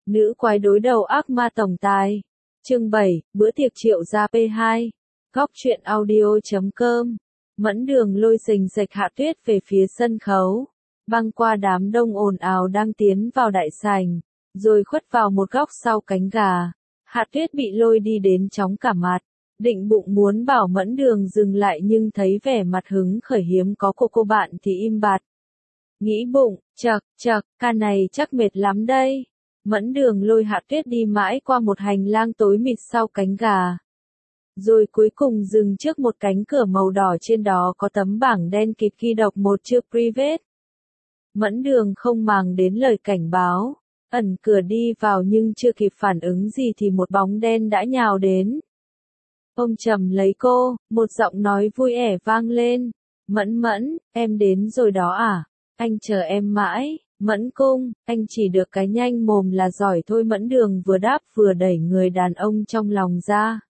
Nữ quái đối đầu ác ma tổng tài. Chương 7, bữa tiệc triệu gia P2. Góc truyện audio.com. Mẫn Đường lôi rình rạch Hạ Tuyết về phía sân khấu, băng qua đám đông ồn ào đang tiến vào đại sảnh, rồi khuất vào một góc sau cánh gà. Hạ Tuyết bị lôi đi đến chóng cả mặt, định bụng muốn bảo Mẫn Đường dừng lại nhưng thấy vẻ mặt hứng khởi hiếm có của cô bạn thì im bặt. Nghĩ bụng, chậc, ca này chắc mệt lắm đây. Mẫn Đường lôi Hạ Tuyết đi mãi qua một hành lang tối mịt sau cánh gà, rồi cuối cùng dừng trước một cánh cửa màu đỏ, trên đó có tấm bảng đen kịt ghi đọc một chữ private. Mẫn Đường không màng đến lời cảnh báo, ẩn cửa đi vào nhưng chưa kịp phản ứng gì thì một bóng đen đã nhào đến. Ôm chầm lấy cô, một giọng nói vui ẻ vang lên. Mẫn, em đến rồi đó à? Anh chờ em mãi. Mẫn Cung, anh chỉ được cái nhanh mồm là giỏi thôi. Mẫn Đường vừa đáp vừa đẩy người đàn ông trong lòng ra.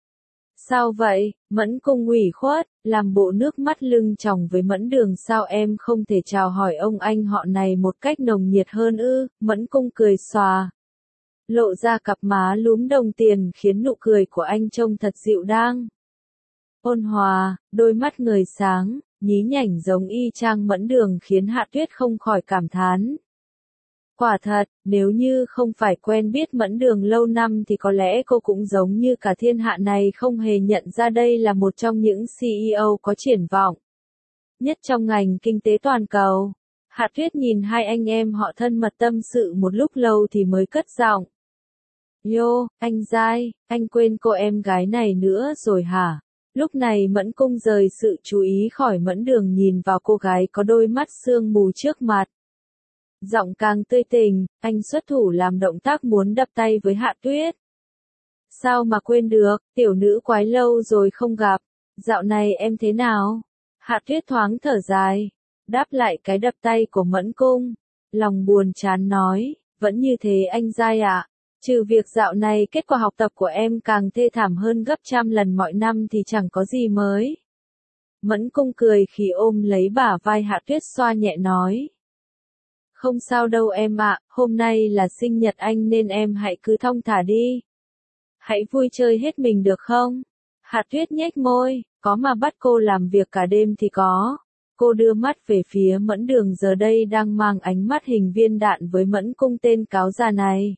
Sao vậy? Mẫn Cung ủy khuất, làm bộ nước mắt lưng tròng với Mẫn Đường. Sao em không thể chào hỏi ông anh họ này một cách nồng nhiệt hơn ư? Mẫn Cung cười xòa, lộ ra cặp má lúm đồng tiền khiến nụ cười của anh trông thật dịu dàng, ôn hòa, đôi mắt người sáng, nhí nhảnh giống y chang Mẫn Đường khiến Hạ Tuyết không khỏi cảm thán. Quả thật, nếu như không phải quen biết Mẫn Đường lâu năm thì có lẽ cô cũng giống như cả thiên hạ này không hề nhận ra đây là một trong những CEO có triển vọng nhất trong ngành kinh tế toàn cầu. Hạ Tuyết nhìn hai anh em họ thân mật tâm sự một lúc lâu thì mới cất giọng. Yo, anh Giai, anh quên cô em gái này nữa rồi hả? Lúc này Mẫn Cung rời sự chú ý khỏi Mẫn Đường, nhìn vào cô gái có đôi mắt sương mù trước mặt. Giọng càng tươi tình, anh xuất thủ làm động tác muốn đập tay với Hạ Tuyết. Sao mà quên được, tiểu nữ quái lâu rồi không gặp, dạo này em thế nào? Hạ Tuyết thoáng thở dài, đáp lại cái đập tay của Mẫn Cung, lòng buồn chán nói, vẫn như thế anh Giai ạ. Trừ việc dạo này kết quả học tập của em càng thê thảm hơn gấp trăm lần mọi năm thì chẳng có gì mới. Mẫn Cung cười khi ôm lấy bả vai Hạ Tuyết xoa nhẹ nói. Không sao đâu em ạ, hôm nay là sinh nhật anh nên em hãy cứ thong thả đi. Hãy vui chơi hết mình được không? Hạ Tuyết nhếch môi, có mà bắt cô làm việc cả đêm thì có. Cô đưa mắt về phía Mẫn Đường giờ đây đang mang ánh mắt hình viên đạn với Mẫn Cung tên cáo già này.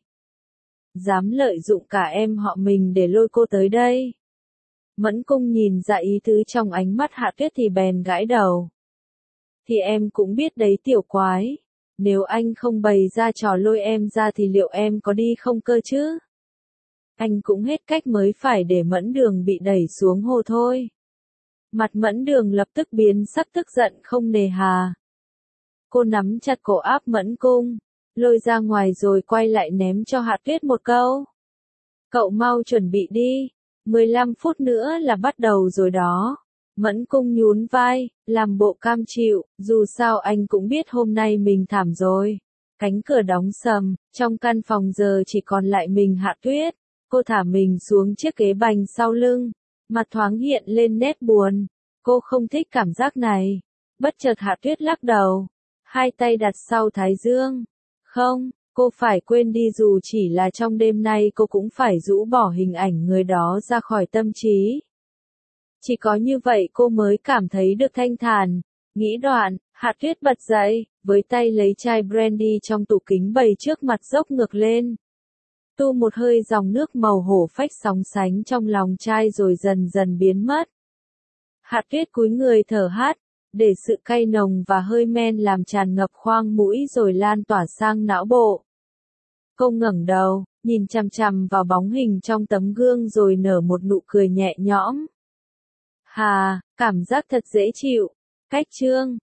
Dám lợi dụng cả em họ mình để lôi cô tới đây. Mẫn Cung nhìn ra ý tứ trong ánh mắt Hạ Tuyết thì bèn gãi đầu. Thì em cũng biết đấy tiểu quái. Nếu anh không bày ra trò lôi em ra thì liệu em có đi không cơ chứ? Anh cũng hết cách mới phải để Mẫn Đường bị đẩy xuống hồ thôi. Mặt Mẫn Đường lập tức biến sắc, tức giận không nề hà. Cô nắm chặt cổ áp Mẫn Cung, lôi ra ngoài rồi quay lại ném cho Hạ Tuyết một câu. Cậu mau chuẩn bị đi, 15 phút nữa là bắt đầu rồi đó. Mẫn Cung nhún vai, làm bộ cam chịu, dù sao anh cũng biết hôm nay mình thảm rồi. Cánh cửa đóng sầm, trong căn phòng giờ chỉ còn lại mình Hạ Tuyết. Cô thả mình xuống chiếc ghế bành sau lưng, mặt thoáng hiện lên nét buồn. Cô không thích cảm giác này. Bất chợt Hạ Tuyết lắc đầu, hai tay đặt sau thái dương. Không, cô phải quên đi, dù chỉ là trong đêm nay cô cũng phải rũ bỏ hình ảnh người đó ra khỏi tâm trí. Chỉ có như vậy cô mới cảm thấy được thanh thản. Nghĩ đoạn, Hạ Tuyết bật dậy, với tay lấy chai brandy trong tủ kính bày trước mặt dốc ngược lên. Tu một hơi, dòng nước màu hổ phách sóng sánh trong lòng chai rồi dần dần biến mất. Hạ Tuyết cúi người thở hắt, để sự cay nồng và hơi men làm tràn ngập khoang mũi rồi lan tỏa sang não bộ. Cô ngẩng đầu, nhìn chằm chằm vào bóng hình trong tấm gương rồi nở một nụ cười nhẹ nhõm. Hà, cảm giác thật dễ chịu. Cách chương